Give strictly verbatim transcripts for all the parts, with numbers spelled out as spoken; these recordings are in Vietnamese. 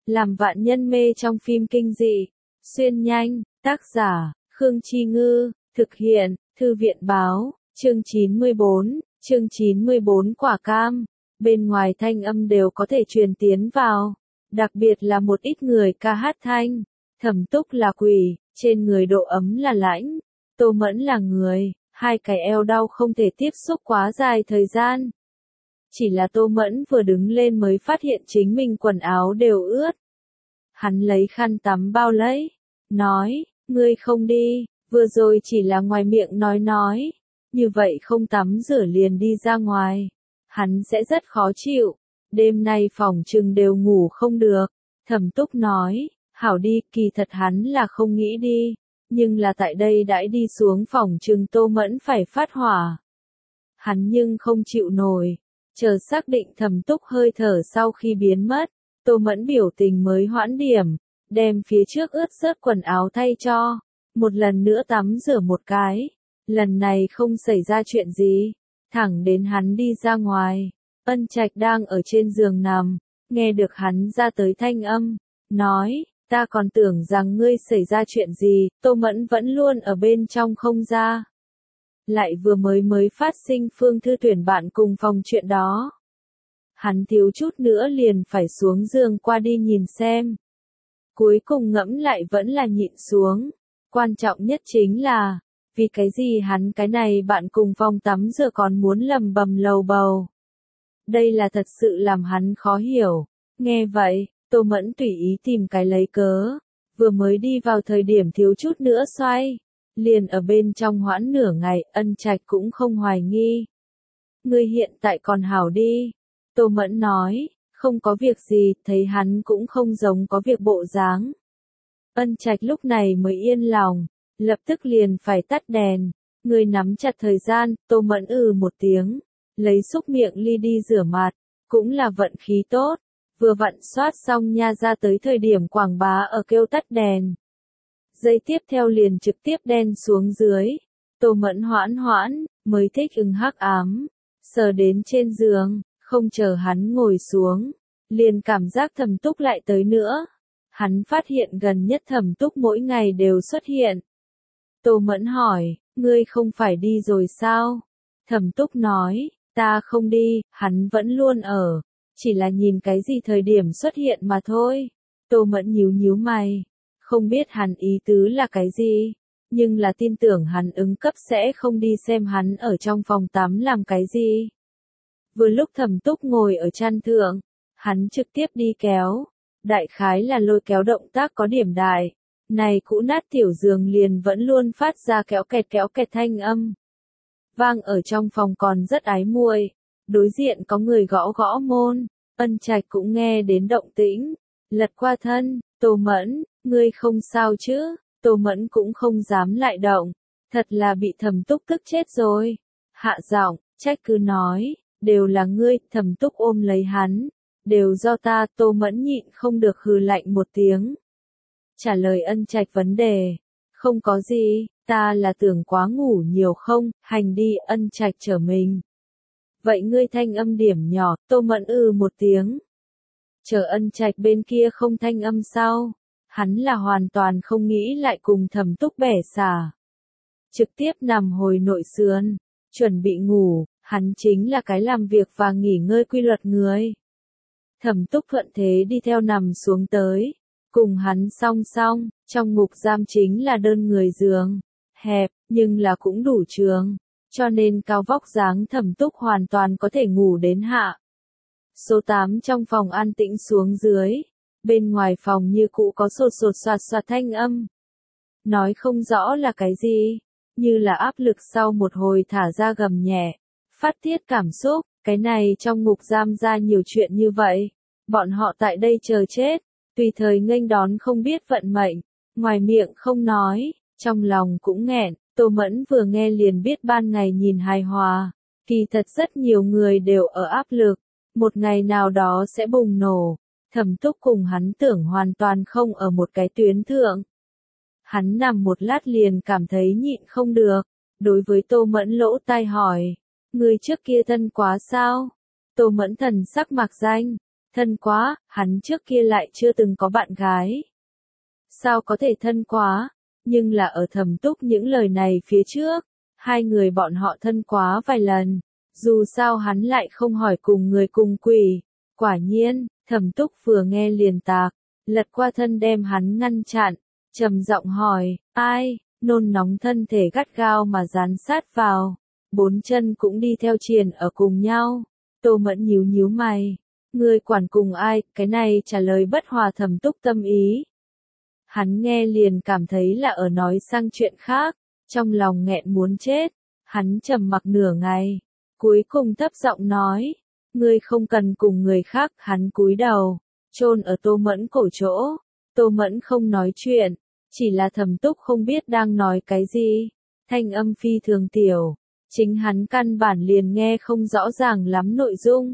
làm vạn nhân mê trong phim kinh dị. Xuyên nhanh, tác giả, Khương Chi Ngư, thực hiện, Thư viện Báo, chương chín mươi bốn, chương chín mươi bốn quả cam. Bên ngoài thanh âm đều có thể truyền tiến vào, đặc biệt là một ít người ca hát thanh. Thẩm Túc là quỷ, trên người độ ấm là lãnh. Tô Mẫn là người, hai cái eo đau không thể tiếp xúc quá dài thời gian. Chỉ là Tô Mẫn vừa đứng lên mới phát hiện chính mình quần áo đều ướt. Hắn lấy khăn tắm bao lấy, nói, ngươi không đi, vừa rồi chỉ là ngoài miệng nói nói, như vậy không tắm rửa liền đi ra ngoài. Hắn sẽ rất khó chịu, đêm nay phòng trừng đều ngủ không được. Thẩm Túc nói, hảo đi, kỳ thật hắn là không nghĩ đi, nhưng là tại đây đãi đi xuống phòng trừng Tô Mẫn phải phát hỏa. Hắn nhưng không chịu nổi, chờ xác định Thẩm Túc hơi thở sau khi biến mất, Tô Mẫn biểu tình mới hoãn điểm, đem phía trước ướt rớt quần áo thay cho, một lần nữa tắm rửa một cái, lần này không xảy ra chuyện gì, thẳng đến hắn đi ra ngoài. Ân Trạch đang ở trên giường nằm, nghe được hắn ra tới thanh âm, nói, ta còn tưởng rằng ngươi xảy ra chuyện gì. Tô Mẫn vẫn luôn ở bên trong không ra. Lại vừa mới mới phát sinh Phương Thư tuyển bạn cùng phòng chuyện đó. Hắn thiếu chút nữa liền phải xuống giường qua đi nhìn xem. Cuối cùng ngẫm lại vẫn là nhịn xuống. Quan trọng nhất chính là, vì cái gì hắn cái này bạn cùng phòng tắm rửa còn muốn lầm bầm lầu bầu. Đây là thật sự làm hắn khó hiểu. Nghe vậy, Tô Mẫn tùy ý tìm cái lấy cớ. Vừa mới đi vào thời điểm thiếu chút nữa xoay. Liền ở bên trong hoãn nửa ngày, Ân Trạch cũng không hoài nghi. Ngươi hiện tại còn hảo đi. Tô Mẫn nói, không có việc gì, thấy hắn cũng không giống có việc bộ dáng. Ân Trạch lúc này mới yên lòng, lập tức liền phải tắt đèn. Ngươi nắm chặt thời gian, Tô Mẫn ừ một tiếng, lấy xúc miệng ly đi rửa mặt, cũng là vận khí tốt. Vừa vặn soát xong nha ra tới thời điểm quảng bá ở kêu tắt đèn. Giây tiếp theo liền trực tiếp đen xuống dưới. Tô Mẫn hoãn hoãn, mới thích ứng hắc ám. Sờ đến trên giường, không chờ hắn ngồi xuống. Liền cảm giác Thẩm Túc lại tới nữa. Hắn phát hiện gần nhất Thẩm Túc mỗi ngày đều xuất hiện. Tô Mẫn hỏi, ngươi không phải đi rồi sao? Thẩm Túc nói, ta không đi, hắn vẫn luôn ở. Chỉ là nhìn cái gì thời điểm xuất hiện mà thôi. Tô Mẫn nhíu nhíu mày. Không biết hắn ý tứ là cái gì. Nhưng là tin tưởng hắn ứng cấp sẽ không đi xem hắn ở trong phòng tắm làm cái gì. Vừa lúc Thẩm Túc ngồi ở chăn thượng. Hắn trực tiếp đi kéo. Đại khái là lôi kéo động tác có điểm đại. Này cũ nát tiểu giường liền vẫn luôn phát ra kéo kẹt kéo kẹt thanh âm. Vang ở trong phòng còn rất ái muội. Đối diện có người gõ gõ môn, Ân Trạch cũng nghe đến động tĩnh, lật qua thân, Tô Mẫn, ngươi không sao chứ? Tô Mẫn cũng không dám lại động, thật là bị Thẩm Túc tức chết rồi. Hạ giọng, trách cứ nói, đều là ngươi. Thẩm Túc ôm lấy hắn, đều do ta. Tô Mẫn nhịn không được hừ lạnh một tiếng. Trả lời Ân Trạch vấn đề, không có gì, ta là tưởng quá ngủ nhiều không, hành đi. Ân Trạch trở mình. Vậy ngươi thanh âm điểm nhỏ. Tô Mẫn ừ một tiếng. Chờ Ân Trạch bên kia không thanh âm sao? Hắn là hoàn toàn không nghĩ lại cùng Thẩm Túc bẻ xả. Trực tiếp nằm hồi nội sườn, chuẩn bị ngủ. Hắn chính là cái làm việc và nghỉ ngơi quy luật người. Thẩm Túc thuận thế đi theo nằm xuống tới. Cùng hắn song song, trong ngục giam chính là đơn người giường. Hẹp, nhưng là cũng đủ trường. Cho nên cao vóc dáng Thẩm Túc hoàn toàn có thể ngủ đến hạ. Số tám trong phòng an tĩnh xuống dưới. Bên ngoài phòng như cũ có sột sột soạt soạt thanh âm. Nói không rõ là cái gì. Như là áp lực sau một hồi thả ra gầm nhẹ. Phát tiết cảm xúc. Cái này trong ngục giam ra nhiều chuyện như vậy. Bọn họ tại đây chờ chết. Tùy thời nghênh đón không biết vận mệnh. Ngoài miệng không nói. Trong lòng cũng nghẹn. Tô Mẫn vừa nghe liền biết ban ngày nhìn hài hòa. Kỳ thật rất nhiều người đều ở áp lực. Một ngày nào đó sẽ bùng nổ. Thẩm Túc cùng hắn tưởng hoàn toàn không ở một cái tuyến thượng. Hắn nằm một lát liền cảm thấy nhịn không được. Đối với Tô Mẫn lỗ tai hỏi. Người trước kia thân quá sao? Tô Mẫn thần sắc mạc danh. thân quá, hắn trước kia lại chưa từng có bạn gái. Sao có thể thân quá, nhưng là ở Thẩm Túc những lời này phía trước, hai người bọn họ thân quá vài lần, dù sao hắn lại không hỏi cùng người cùng quỷ. Quả nhiên, Thẩm Túc vừa nghe liền tạc, lật qua thân đem hắn ngăn chặn, trầm giọng hỏi, ai, nôn nóng thân thể gắt gao mà dán sát vào, bốn chân cũng đi theo triền ở cùng nhau. Tô Mẫn nhíu nhíu mày, ngươi quản cùng ai, cái này trả lời bất hòa Thẩm Túc tâm ý. Hắn nghe liền cảm thấy là ở nói sang chuyện khác, trong lòng nghẹn muốn chết, hắn trầm mặc nửa ngày, cuối cùng thấp giọng nói, ngươi không cần cùng người khác. Hắn cúi đầu, chôn ở Tô Mẫn cổ chỗ. Tô Mẫn không nói chuyện, chỉ là Thẩm Túc không biết đang nói cái gì, thanh âm phi thường tiểu, chính hắn căn bản liền nghe không rõ ràng lắm nội dung.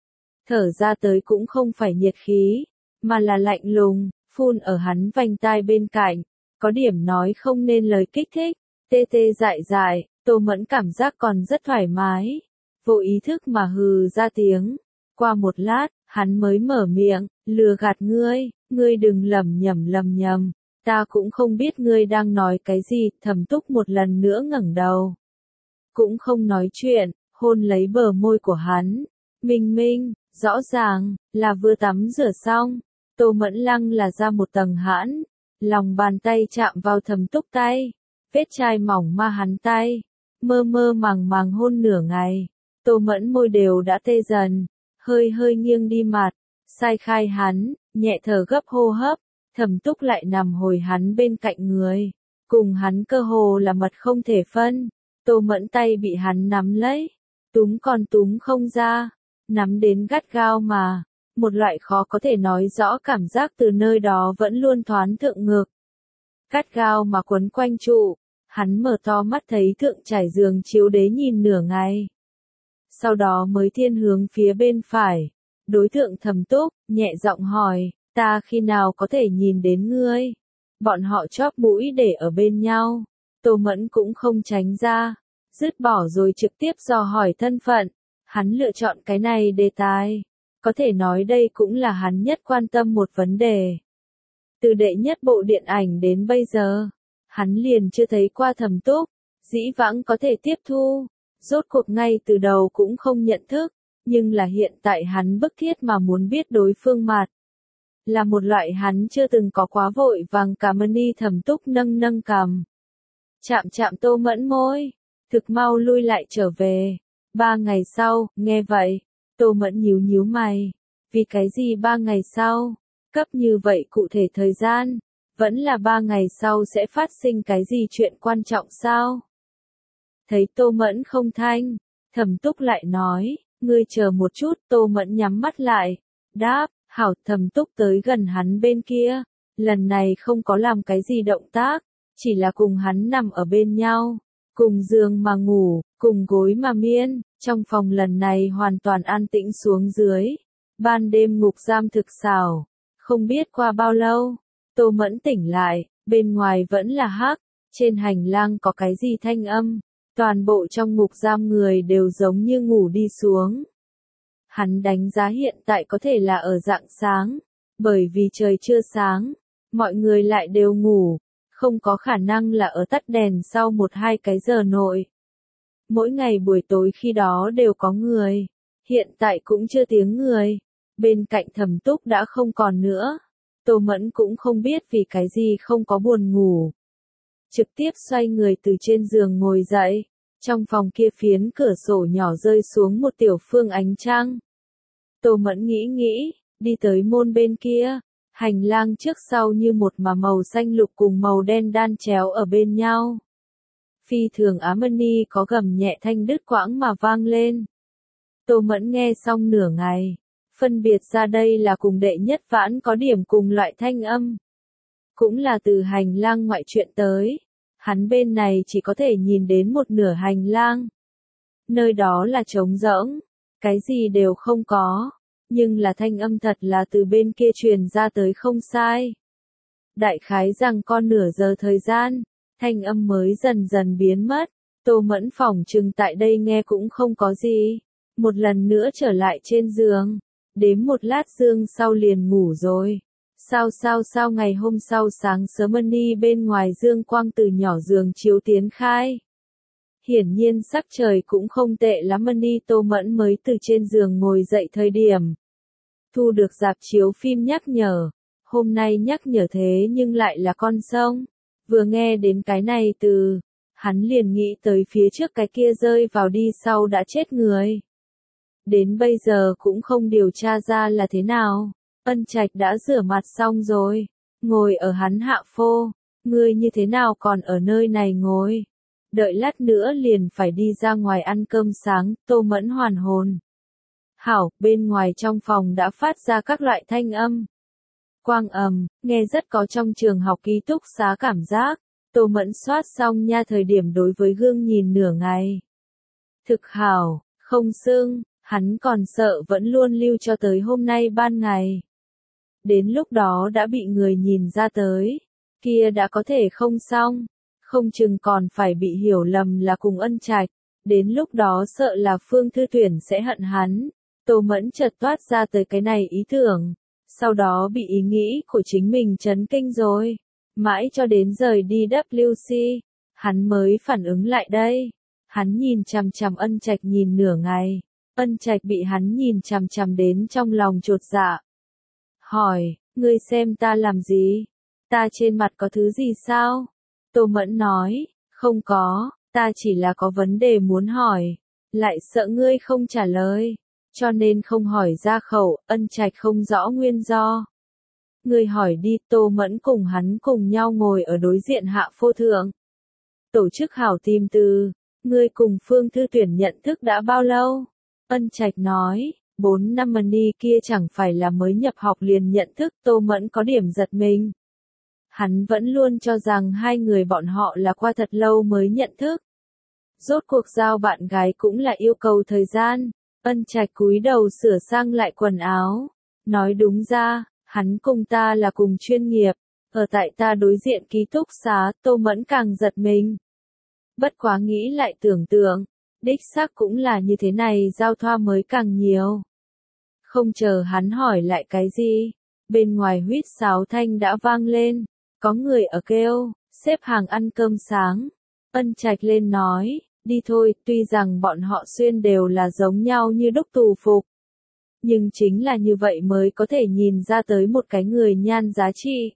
Thở ra tới cũng không phải nhiệt khí, mà là lạnh lùng, phun ở hắn vành tai bên cạnh, có điểm nói không nên lời kích thích, tê tê dại dại. Tô Mẫn cảm giác còn rất thoải mái, vô ý thức mà hừ ra tiếng. Qua một lát, hắn mới mở miệng, lừa gạt ngươi, ngươi đừng lầm nhầm lầm nhầm, ta cũng không biết ngươi đang nói cái gì. Thẩm Túc một lần nữa ngẩng đầu, cũng không nói chuyện, hôn lấy bờ môi của hắn. Minh Minh, rõ ràng, là vừa tắm rửa xong. Tô Mẫn lăng là ra một tầng hãn, lòng bàn tay chạm vào Thẩm Túc tay, vết chai mỏng ma hắn tay, mơ mơ màng màng hôn nửa ngày. Tô Mẫn môi đều đã tê dần, hơi hơi nghiêng đi mặt, sai khai hắn, nhẹ thở gấp hô hấp. Thẩm Túc lại nằm hồi hắn bên cạnh người, cùng hắn cơ hồ là mật không thể phân. Tô Mẫn tay bị hắn nắm lấy, túm còn túm không ra, nắm đến gắt gao mà, một loại khó có thể nói rõ cảm giác từ nơi đó vẫn luôn thoáng thượng ngực. Gắt gao mà quấn quanh trụ, hắn mở to mắt thấy thượng trải giường chiếu đế nhìn nửa ngày. Sau đó mới thiên hướng phía bên phải, đối tượng Thẩm Túc, nhẹ giọng hỏi, ta khi nào có thể nhìn đến ngươi? Bọn họ chóp mũi để ở bên nhau, Tô Mẫn cũng không tránh ra, dứt bỏ rồi trực tiếp dò hỏi thân phận. Hắn lựa chọn cái này đề tài, có thể nói đây cũng là hắn nhất quan tâm một vấn đề. Từ đệ nhất bộ điện ảnh đến bây giờ, hắn liền chưa thấy qua Thẩm Túc, dĩ vãng có thể tiếp thu, rốt cuộc ngay từ đầu cũng không nhận thức, nhưng là hiện tại hắn bức thiết mà muốn biết đối phương mặt. Là một loại hắn chưa từng có quá vội vàng. Cảm ơn đi. Thẩm Túc nâng nâng cằm, chạm chạm Tô Mẫn môi, thực mau lui lại trở về. Ba ngày sau, nghe vậy, Tô Mẫn nhíu nhíu mày, vì cái gì ba ngày sau, cấp như vậy cụ thể thời gian, vẫn là ba ngày sau sẽ phát sinh cái gì chuyện quan trọng sao? Thấy Tô Mẫn không thanh, Thẩm Túc lại nói, ngươi chờ một chút. Tô Mẫn nhắm mắt lại, đáp, hảo. Thẩm Túc tới gần hắn bên kia, lần này không có làm cái gì động tác, chỉ là cùng hắn nằm ở bên nhau, cùng giường mà ngủ, cùng gối mà miên. Trong phòng lần này hoàn toàn an tĩnh xuống dưới, ban đêm ngục giam thực xảo. Không biết qua bao lâu, Tô Mẫn tỉnh lại, bên ngoài vẫn là hắc, trên hành lang có cái gì thanh âm, toàn bộ trong ngục giam người đều giống như ngủ đi xuống. Hắn đánh giá hiện tại có thể là ở rạng sáng, bởi vì trời chưa sáng, mọi người lại đều ngủ, không có khả năng là ở tắt đèn sau một hai cái giờ nội. Mỗi ngày buổi tối khi đó đều có người, hiện tại cũng chưa tiếng người, bên cạnh Thẩm Túc đã không còn nữa. Tô Mẫn cũng không biết vì cái gì không có buồn ngủ, trực tiếp xoay người từ trên giường ngồi dậy, trong phòng kia phiến cửa sổ nhỏ rơi xuống một tiểu phương ánh trăng. Tô Mẫn nghĩ nghĩ, đi tới môn bên kia, hành lang trước sau như một mà màu xanh lục cùng màu đen đan chéo ở bên nhau. Phi thường Harmony có gầm nhẹ thanh đứt quãng mà vang lên. Tô Mẫn nghe xong nửa ngày, phân biệt ra đây là cùng đệ nhất vãn có điểm cùng loại thanh âm. Cũng là từ hành lang ngoại chuyện tới, hắn bên này chỉ có thể nhìn đến một nửa hành lang. Nơi đó là trống rỗng, cái gì đều không có, nhưng là thanh âm thật là từ bên kia truyền ra tới không sai. Đại khái rằng con nửa giờ thời gian, thanh âm mới dần dần biến mất. Tô Mẫn phỏng chừng tại đây nghe cũng không có gì, một lần nữa trở lại trên giường, Đếm một lát dương sau liền ngủ rồi. Sao sao sao ngày hôm sau sáng sớm Money bên ngoài dương quang từ nhỏ giường chiếu tiến khai. Hiển nhiên sắc trời cũng không tệ lắm. Money Tô Mẫn mới từ trên giường ngồi dậy thời điểm thu được rạp chiếu phim nhắc nhở. Hôm nay nhắc nhở thế nhưng lại là con sông. Vừa nghe đến cái này từ, hắn liền nghĩ tới phía trước cái kia rơi vào đi sau đã chết người. Đến bây giờ cũng không điều tra ra là thế nào. Ân Trạch đã rửa mặt xong rồi, ngồi ở hắn hạ phô. Ngươi như thế nào còn ở nơi này ngồi? Đợi lát nữa liền phải đi ra ngoài ăn cơm sáng. Tô Mẫn hoàn hồn. Hảo, bên ngoài trong phòng đã phát ra các loại thanh âm. Quang ầm, nghe rất có trong trường học ký túc xá cảm giác. Tô Mẫn soát xong nha thời điểm đối với gương nhìn nửa ngày. Thực hảo, không sưng, hắn còn sợ vẫn luôn lưu cho tới hôm nay ban ngày. Đến lúc đó đã bị người nhìn ra tới, kia đã có thể không xong, không chừng còn phải bị hiểu lầm là cùng Ân Trạch, đến lúc đó sợ là Phương Thư Tuyển sẽ hận hắn. Tô Mẫn chợt toát ra tới cái này ý tưởng, sau đó bị ý nghĩ của chính mình chấn kinh rồi, mãi cho đến rời đi W C, hắn mới phản ứng lại đây. Hắn nhìn chằm chằm Ân Trạch nhìn nửa ngày, Ân Trạch bị hắn nhìn chằm chằm đến trong lòng chột dạ. Hỏi, ngươi xem ta làm gì? Ta trên mặt có thứ gì sao? Tô Mẫn nói, không có, ta chỉ là có vấn đề muốn hỏi, lại sợ ngươi không trả lời, cho nên không hỏi ra khẩu. Ân Trạch không rõ nguyên do. Ngươi hỏi đi. Tô Mẫn cùng hắn cùng nhau ngồi ở đối diện hạ phô thượng. Tổ chức hảo tìm từ, ngươi cùng Phương Thư Tuyển nhận thức đã bao lâu? Ân Trạch nói, bốn năm. Money kia chẳng phải là mới nhập học liền nhận thức. Tô Mẫn có điểm giật mình. Hắn vẫn luôn cho rằng hai người bọn họ là qua thật lâu mới nhận thức. Rốt cuộc giao bạn gái cũng là yêu cầu thời gian. Ân Trạch cúi đầu sửa sang lại quần áo. Nói đúng ra, hắn cùng ta là cùng chuyên nghiệp. Ở tại ta đối diện ký túc xá. Tô Mẫn càng giật mình. Bất quá nghĩ lại tưởng tượng, đích xác cũng là như thế này, giao thoa mới càng nhiều. Không chờ hắn hỏi lại cái gì, bên ngoài huýt sáo thanh đã vang lên, có người ở kêu, xếp hàng ăn cơm sáng. Ân Trạch lên nói, đi thôi. Tuy rằng bọn họ xuyên đều là giống nhau như đúc tù phục, nhưng chính là như vậy mới có thể nhìn ra tới một cái người nhan giá trị.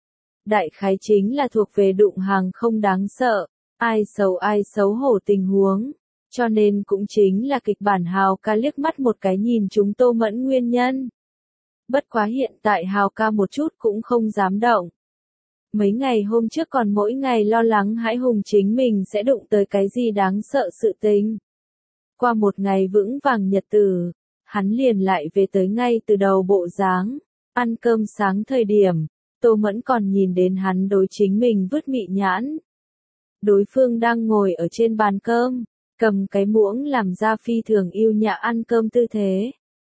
Đại khái chính là thuộc về đụng hàng không đáng sợ, ai xấu ai xấu hổ tình huống. Cho nên cũng chính là kịch bản Hào ca liếc mắt một cái nhìn chúng Tô Mẫn nguyên nhân. Bất quá hiện tại Hào ca một chút cũng không dám động. Mấy ngày hôm trước còn mỗi ngày lo lắng hãi hùng chính mình sẽ đụng tới cái gì đáng sợ sự tình. Qua một ngày vững vàng nhật tử, hắn liền lại về tới ngay từ đầu bộ dáng. Ăn cơm sáng thời điểm, Tô Mẫn còn nhìn đến hắn đối chính mình vứt mị nhãn. Đối phương đang ngồi ở trên bàn cơm, cầm cái muỗng làm ra phi thường yêu nhã ăn cơm tư thế.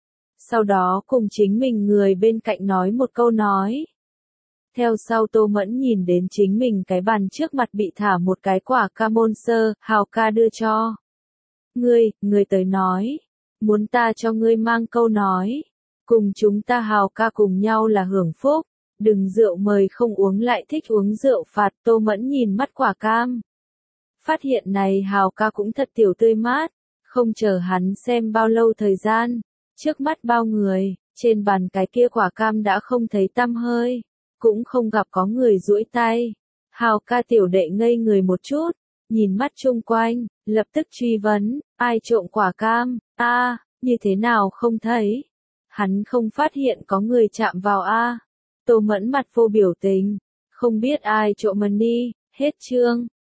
Sau đó cùng chính mình người bên cạnh nói một câu nói. Theo sau Tô Mẫn nhìn đến chính mình cái bàn trước mặt bị thả một cái quả cam Monster, Hào ca đưa cho. Ngươi, ngươi tới nói, muốn ta cho ngươi mang câu nói, cùng chúng ta Hào ca cùng nhau là hưởng phúc, đừng rượu mời không uống lại thích uống rượu phạt. Tô Mẫn nhìn mắt quả cam. Phát hiện này Hào ca cũng thật tiểu tươi mát, không chờ hắn xem bao lâu thời gian, trước mắt bao người, trên bàn cái kia quả cam đã không thấy tăm hơi, cũng không gặp có người duỗi tay. Hào ca tiểu đệ ngây người một chút, nhìn mắt chung quanh, lập tức truy vấn, ai trộm quả cam? A, à, như thế nào không thấy? Hắn không phát hiện có người chạm vào a. À. Tô Mẫn mặt vô biểu tình, không biết ai trộm Money, hết chương.